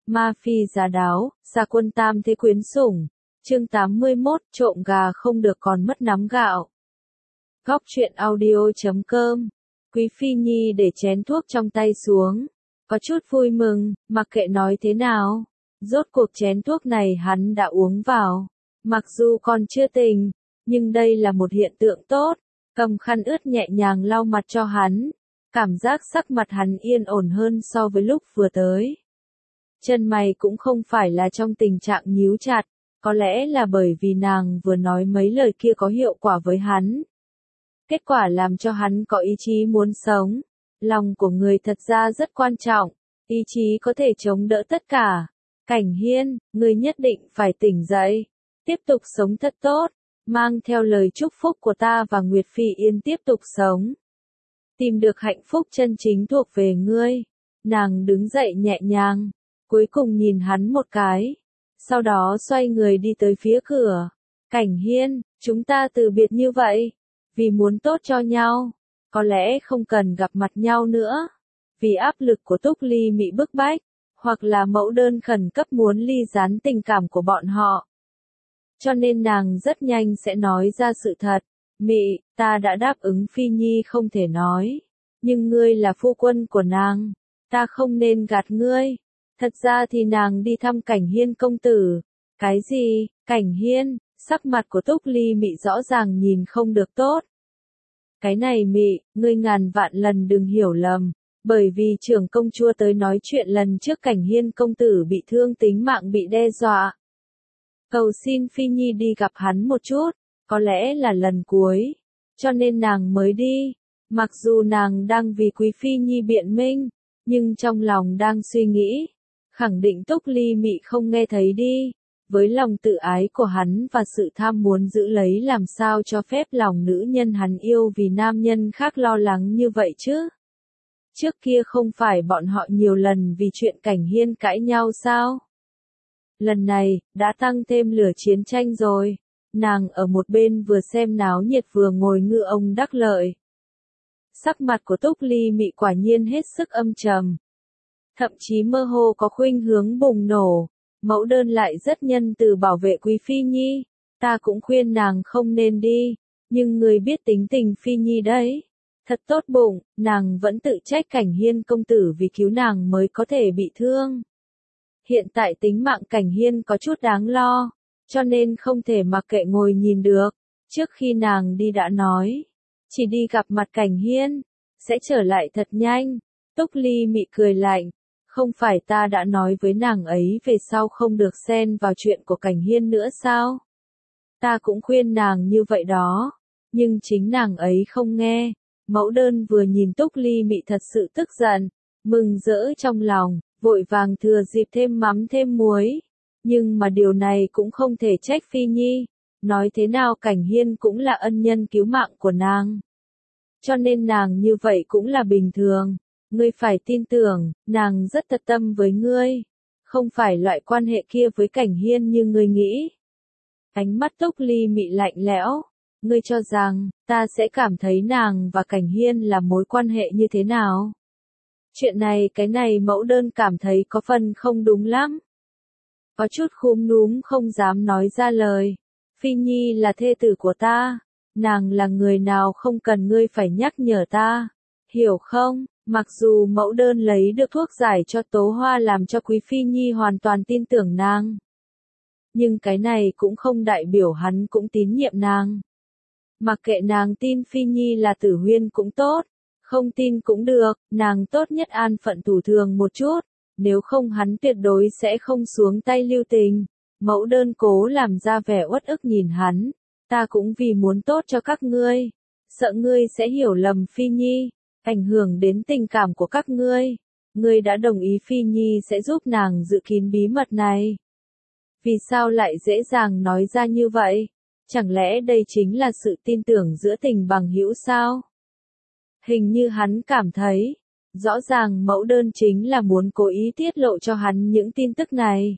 Ma phi giá đáo, gia quân tam thế quyến sủng. Chương 81, trộm gà không được còn mất nắm gạo. Góc truyện audio.com. Quý phi nhi để chén thuốc trong tay xuống, có chút vui mừng, mặc kệ nói thế nào. Rốt cuộc chén thuốc này hắn đã uống vào. Mặc dù còn chưa tỉnh, nhưng đây là một hiện tượng tốt. Cầm khăn ướt nhẹ nhàng lau mặt cho hắn. Cảm giác sắc mặt hắn yên ổn hơn so với lúc vừa tới. Chân mày cũng không phải là trong tình trạng nhíu chặt, có lẽ là bởi vì nàng vừa nói mấy lời kia có hiệu quả với hắn. Kết quả làm cho hắn có ý chí muốn sống. Lòng của người thật ra rất quan trọng, ý chí có thể chống đỡ tất cả. Cảnh Hiên, người nhất định phải tỉnh dậy, tiếp tục sống thật tốt, mang theo lời chúc phúc của ta và Nguyệt Phi Yên tiếp tục sống. Tìm được hạnh phúc chân chính thuộc về ngươi. Nàng đứng dậy nhẹ nhàng, cuối cùng nhìn hắn một cái, sau đó xoay người đi tới phía cửa. Cảnh Hiên, chúng ta từ biệt như vậy, vì muốn tốt cho nhau, có lẽ không cần gặp mặt nhau nữa. Vì áp lực của Túc Ly Mị bức bách, hoặc là mẫu đơn khẩn cấp muốn ly gián tình cảm của bọn họ. Cho nên nàng rất nhanh sẽ nói ra sự thật. Mị, ta đã đáp ứng Phi Nhi không thể nói. Nhưng ngươi là phu quân của nàng, ta không nên gạt ngươi. Thật ra thì nàng đi thăm Cảnh Hiên công tử. Cái gì? Cảnh Hiên? Sắc mặt của Túc Ly Mị rõ ràng nhìn không được tốt. Cái này Mị, ngươi ngàn vạn lần đừng hiểu lầm. Bởi vì trưởng công chúa tới nói chuyện lần trước Cảnh Hiên công tử bị thương, tính mạng bị đe dọa. Cầu xin Phi Nhi đi gặp hắn một chút, có lẽ là lần cuối. Cho nên nàng mới đi. Mặc dù nàng đang vì Quý Phi Nhi biện minh, nhưng trong lòng đang suy nghĩ. Khẳng định Túc Ly Mị không nghe thấy đi. Với lòng tự ái của hắn và sự tham muốn giữ lấy, làm sao cho phép lòng nữ nhân hắn yêu vì nam nhân khác lo lắng như vậy chứ? Trước kia không phải bọn họ nhiều lần vì chuyện Cảnh Hiên cãi nhau sao? Lần này, đã tăng thêm lửa chiến tranh rồi. Nàng ở một bên vừa xem náo nhiệt vừa ngồi ngư ông đắc lợi. Sắc mặt của Túc Ly Mị quả nhiên hết sức âm trầm. Thậm chí mơ hồ có khuynh hướng bùng nổ. Mẫu đơn lại rất nhân từ bảo vệ Quý Phi Nhi. Ta cũng khuyên nàng không nên đi. Nhưng người biết tính tình Phi Nhi đấy. Thật tốt bụng, nàng vẫn tự trách Cảnh Hiên công tử vì cứu nàng mới có thể bị thương. Hiện tại tính mạng Cảnh Hiên có chút đáng lo, cho nên không thể mặc kệ ngồi nhìn được. Trước khi nàng đi đã nói, chỉ đi gặp mặt Cảnh Hiên, sẽ trở lại thật nhanh. Túc Ly Mị cười lạnh, không phải ta đã nói với nàng ấy về sau không được xen vào chuyện của Cảnh Hiên nữa sao? Ta cũng khuyên nàng như vậy đó, nhưng chính nàng ấy không nghe. Mẫu đơn vừa nhìn Túc Ly Mị thật sự tức giận, mừng rỡ trong lòng, vội vàng thừa dịp thêm mắm thêm muối. Nhưng mà điều này cũng không thể trách Phi Nhi, nói thế nào Cảnh Hiên cũng là ân nhân cứu mạng của nàng. Cho nên nàng như vậy cũng là bình thường, ngươi phải tin tưởng, nàng rất thật tâm với ngươi, không phải loại quan hệ kia với Cảnh Hiên như ngươi nghĩ. Ánh mắt Túc Ly Mị lạnh lẽo. Ngươi cho rằng, ta sẽ cảm thấy nàng và Cảnh Hiên là mối quan hệ như thế nào? Chuyện này cái này mẫu đơn cảm thấy có phần không đúng lắm. Có chút khúm núm không dám nói ra lời. Phi Nhi là thê tử của ta. Nàng là người nào không cần ngươi phải nhắc nhở ta. Hiểu không? Mặc dù mẫu đơn lấy được thuốc giải cho Tố Hoa làm cho Quý Phi Nhi hoàn toàn tin tưởng nàng. Nhưng cái này cũng không đại biểu hắn cũng tín nhiệm nàng. Mặc kệ nàng tin Phi Nhi là tử huyên cũng tốt, không tin cũng được, nàng tốt nhất an phận thủ thường một chút, nếu không hắn tuyệt đối sẽ không xuống tay lưu tình. Mẫu đơn cố làm ra vẻ uất ức nhìn hắn, ta cũng vì muốn tốt cho các ngươi, sợ ngươi sẽ hiểu lầm Phi Nhi, ảnh hưởng đến tình cảm của các ngươi. Ngươi đã đồng ý Phi Nhi sẽ giúp nàng giữ kín bí mật này. Vì sao lại dễ dàng nói ra như vậy? Chẳng lẽ đây chính là sự tin tưởng giữa tình bằng hữu sao? Hình như hắn cảm thấy, rõ ràng mẫu đơn chính là muốn cố ý tiết lộ cho hắn những tin tức này.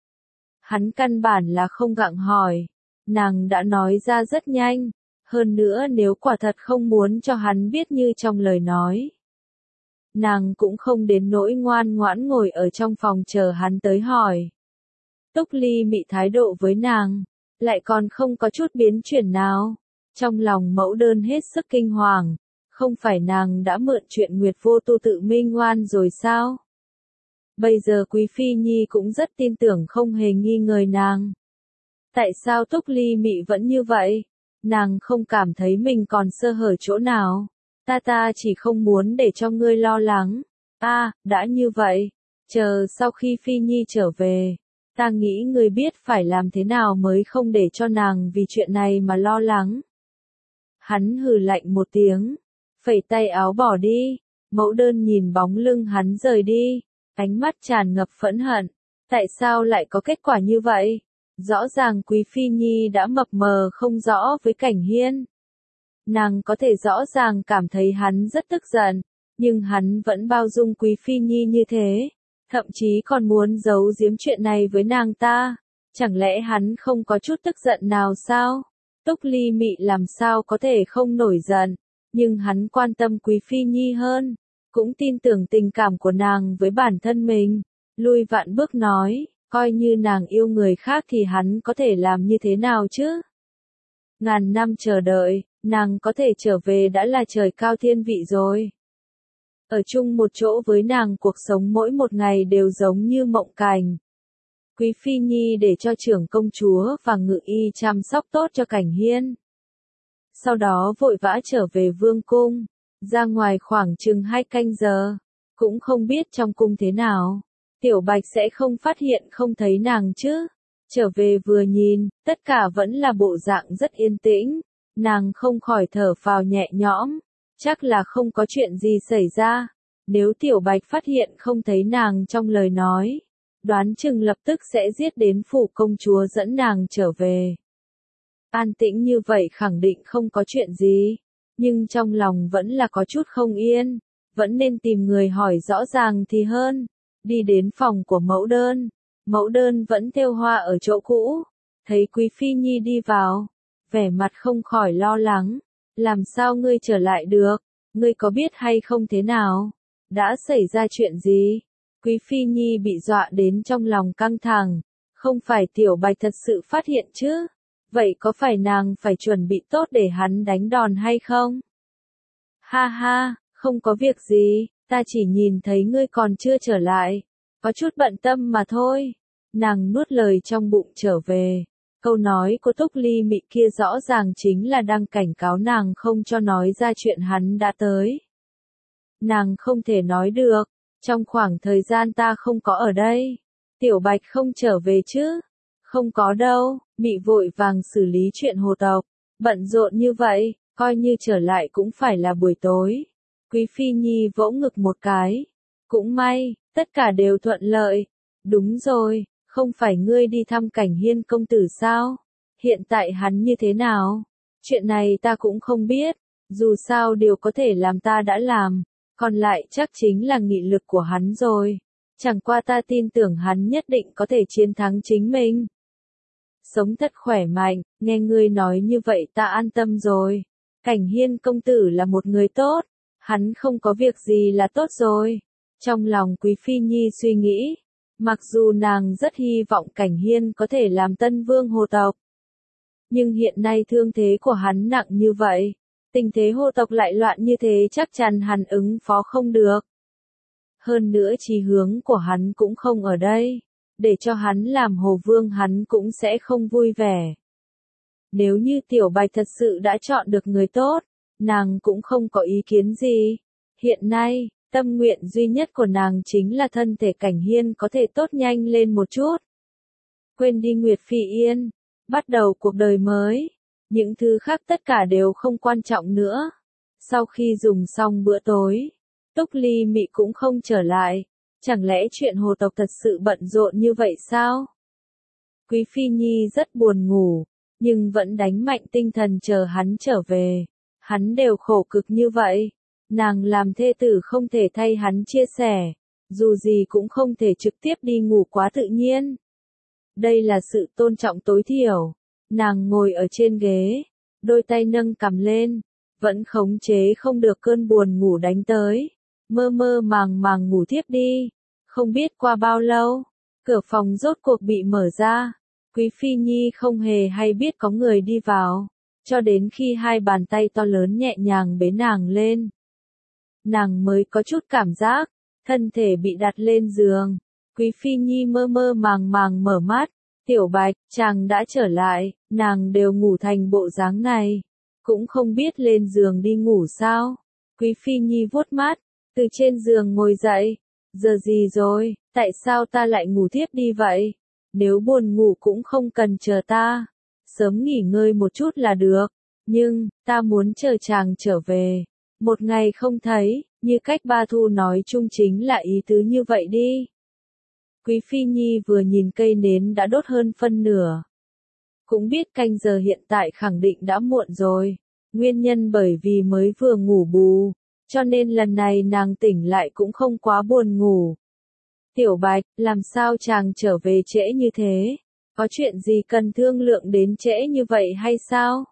Hắn căn bản là không gặng hỏi, nàng đã nói ra rất nhanh, hơn nữa nếu quả thật không muốn cho hắn biết như trong lời nói. nàng cũng không đến nỗi ngoan ngoãn ngồi ở trong phòng chờ hắn tới hỏi. Túc Ly Mị thái độ với nàng, lại còn không có chút biến chuyển nào. Trong lòng Mẫu Đơn hết sức kinh hoàng, không phải nàng đã mượn chuyện Nguyệt Vô Tu tự minh oan rồi sao? Bây giờ Quý Phi Nhi cũng rất tin tưởng không hề nghi ngờ nàng. Tại sao Túc Ly Mị vẫn như vậy? Nàng không cảm thấy mình còn sơ hở chỗ nào. Ta chỉ không muốn để cho ngươi lo lắng. Đã như vậy, chờ sau khi Phi Nhi trở về, ta nghĩ ngươi biết phải làm thế nào mới không để cho nàng vì chuyện này mà lo lắng. Hắn hừ lạnh một tiếng, phẩy tay áo bỏ đi. Mẫu Đơn nhìn bóng lưng hắn rời đi, ánh mắt tràn ngập phẫn hận. Tại sao lại có kết quả như vậy? Rõ ràng Quý Phi Nhi đã mập mờ không rõ với Cảnh Hiên. Nàng có thể rõ ràng cảm thấy hắn rất tức giận, nhưng hắn vẫn bao dung Quý Phi Nhi như thế, thậm chí còn muốn giấu giếm chuyện này với nàng ta. Chẳng lẽ hắn không có chút tức giận nào sao? Túc Ly Mị làm sao có thể không nổi giận, nhưng hắn quan tâm Quý Phi Nhi hơn, cũng tin tưởng tình cảm của nàng với bản thân mình. Lui vạn bước nói, coi như nàng yêu người khác thì hắn có thể làm như thế nào chứ? Ngàn năm chờ đợi, nàng có thể trở về đã là trời cao thiên vị rồi. Ở chung một chỗ với nàng cuộc sống mỗi một ngày đều giống như mộng cảnh. Quý Phi Nhi để cho trưởng công chúa và ngự y chăm sóc tốt cho Cảnh Hiên. Sau đó vội vã trở về vương cung, ra ngoài khoảng chừng 2 canh giờ, cũng không biết trong cung thế nào. Tiểu Bạch sẽ không phát hiện không thấy nàng chứ. Trở về vừa nhìn, tất cả vẫn là bộ dạng rất yên tĩnh, nàng không khỏi thở phào nhẹ nhõm, chắc là không có chuyện gì xảy ra. Nếu Tiểu Bạch phát hiện không thấy nàng trong lời nói, đoán chừng lập tức sẽ giết đến phủ công chúa dẫn nàng trở về. An tĩnh như vậy khẳng định không có chuyện gì, nhưng trong lòng vẫn là có chút không yên, vẫn nên tìm người hỏi rõ ràng thì hơn. Đi đến phòng của Mẫu Đơn vẫn thêu hoa ở chỗ cũ, thấy Quý Phi Nhi đi vào, vẻ mặt không khỏi lo lắng. Làm sao ngươi trở lại được? Ngươi có biết hay không thế nào? Đã xảy ra chuyện gì? Quý Phi Nhi bị dọa đến trong lòng căng thẳng, không phải Tiểu Bạch thật sự phát hiện chứ? Vậy có phải nàng phải chuẩn bị tốt để hắn đánh đòn hay không? Ha ha, không có việc gì, ta chỉ nhìn thấy ngươi còn chưa trở lại, có chút bận tâm mà thôi. Nàng nuốt lời trong bụng trở về. Câu nói của Túc Ly Mị kia rõ ràng chính là đang cảnh cáo nàng không cho nói ra chuyện hắn đã tới. Nàng không thể nói được, trong khoảng thời gian ta không có ở đây, Tiểu Bạch không trở về chứ? Không có đâu, Mị vội vàng xử lý chuyện hồ tộc, bận rộn như vậy, coi như trở lại cũng phải là buổi tối. Quý Phi Nhi vỗ ngực một cái. Cũng may, tất cả đều thuận lợi. Đúng rồi, không phải ngươi đi thăm Cảnh Hiên công tử sao? Hiện tại hắn như thế nào? Chuyện này ta cũng không biết, dù sao điều có thể làm ta đã làm, còn lại chắc chính là nghị lực của hắn rồi. Chẳng qua ta tin tưởng hắn nhất định có thể chiến thắng chính mình. Sống thật khỏe mạnh, nghe ngươi nói như vậy ta an tâm rồi. Cảnh Hiên công tử là một người tốt, hắn không có việc gì là tốt rồi. Trong lòng Quý Phi Nhi suy nghĩ, mặc dù nàng rất hy vọng Cảnh Hiên có thể làm tân vương hồ tộc, nhưng hiện nay thương thế của hắn nặng như vậy, tình thế hồ tộc lại loạn như thế chắc chắn hắn ứng phó không được. Hơn nữa chí hướng của hắn cũng không ở đây, để cho hắn làm hồ vương hắn cũng sẽ không vui vẻ. Nếu như Tiểu Bạch thật sự đã chọn được người tốt, nàng cũng không có ý kiến gì. Hiện nay, tâm nguyện duy nhất của nàng chính là thân thể Cảnh Hiên có thể tốt nhanh lên một chút. Quên đi Nguyệt Phi Yên, bắt đầu cuộc đời mới. Những thứ khác tất cả đều không quan trọng nữa. Sau khi dùng xong bữa tối, Túc Ly Mị cũng không trở lại. Chẳng lẽ chuyện hồ tộc thật sự bận rộn như vậy sao? Quý Phi Nhi rất buồn ngủ, nhưng vẫn đánh mạnh tinh thần chờ hắn trở về. Hắn đều khổ cực như vậy, nàng làm thê tử không thể thay hắn chia sẻ, dù gì cũng không thể trực tiếp đi ngủ quá tự nhiên. Đây là sự tôn trọng tối thiểu. Nàng ngồi ở trên ghế, đôi tay nâng cằm lên, vẫn khống chế không được cơn buồn ngủ đánh tới. mơ mơ màng màng ngủ thiếp đi. Không biết qua bao lâu, cửa phòng rốt cuộc bị mở ra. Quý Phi Nhi không hề hay biết có người đi vào, cho đến khi hai bàn tay to lớn nhẹ nhàng bế nàng lên. Nàng mới có chút cảm giác, thân thể bị đặt lên giường. Quý Phi Nhi mơ mơ màng màng mở mắt, Tiểu Bạch, chàng đã trở lại, nàng đều ngủ thành bộ dáng này, cũng không biết lên giường đi ngủ sao. Quý Phi Nhi vuốt mắt, từ trên giường ngồi dậy, giờ gì rồi, tại sao ta lại ngủ thiếp đi vậy? Nếu buồn ngủ cũng không cần chờ ta, sớm nghỉ ngơi một chút là được, nhưng, ta muốn chờ chàng trở về. Một ngày không thấy, như cách Ba Thu nói chung chính là ý tứ như vậy đi. Quý Phi Nhi vừa nhìn cây nến đã đốt hơn phân nửa. Cũng biết canh giờ hiện tại khẳng định đã muộn rồi. Nguyên nhân bởi vì mới vừa ngủ bù, cho nên lần này nàng tỉnh lại cũng không quá buồn ngủ. Tiểu Bạch, làm sao chàng trở về trễ như thế? Có chuyện gì cần thương lượng đến trễ như vậy hay sao?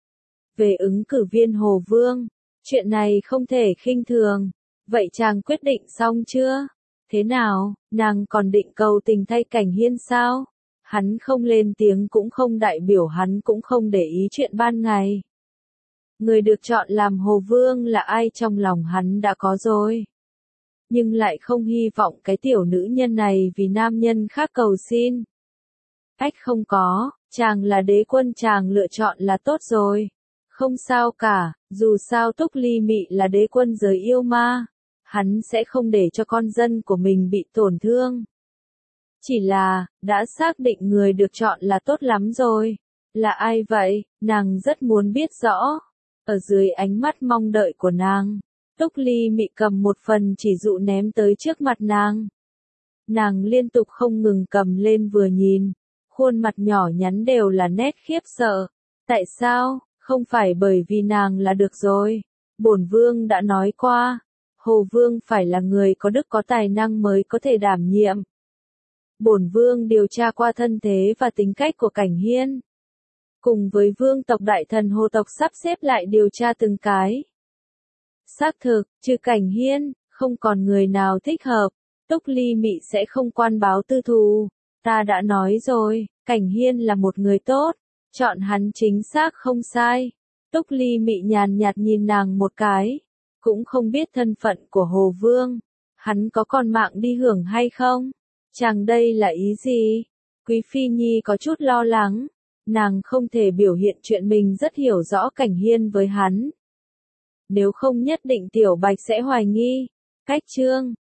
Về ứng cử viên Hồ Vương, chuyện này không thể khinh thường. Vậy chàng quyết định xong chưa? Thế nào, nàng còn định cầu tình thay Cảnh Hiên sao? Hắn không lên tiếng cũng không đại biểu hắn cũng không để ý chuyện ban ngày. Người được chọn làm Hồ Vương là ai trong lòng hắn đã có rồi. Nhưng lại không hy vọng cái tiểu nữ nhân này vì nam nhân khác cầu xin. Ách không có, chàng là đế quân chàng lựa chọn là tốt rồi. Không sao cả, dù sao Túc Ly Mị là đế quân giới yêu ma. Hắn sẽ không để cho con dân của mình bị tổn thương. Chỉ là, đã xác định người được chọn là tốt lắm rồi. Là ai vậy? Nàng rất muốn biết rõ. Ở dưới ánh mắt mong đợi của nàng, Túc Ly Mị cầm một phần chỉ dụ ném tới trước mặt nàng. Nàng liên tục không ngừng cầm lên vừa nhìn, khuôn mặt nhỏ nhắn đều là nét khiếp sợ. Tại sao? Không phải bởi vì nàng là được rồi. Bổn vương đã nói qua, Hồ Vương phải là người có đức có tài năng mới có thể đảm nhiệm. Bổn vương điều tra qua thân thế và tính cách của Cảnh Hiên. Cùng với vương tộc đại thần Hồ tộc sắp xếp lại điều tra từng cái. Xác thực, trừ Cảnh Hiên, không còn người nào thích hợp. Túc Ly Mị sẽ không quan báo tư thù. Ta đã nói rồi, Cảnh Hiên là một người tốt. Chọn hắn chính xác không sai. Túc Ly Mị nhàn nhạt nhìn nàng một cái. Cũng không biết thân phận của Hồ Vương. Hắn có còn mạng đi hưởng hay không? Chàng đây là ý gì? Quý Phi Nhi có chút lo lắng. Nàng không thể biểu hiện chuyện mình rất hiểu rõ Cảnh Hiên với hắn. Nếu không nhất định Tiểu Bạch sẽ hoài nghi. Cách chương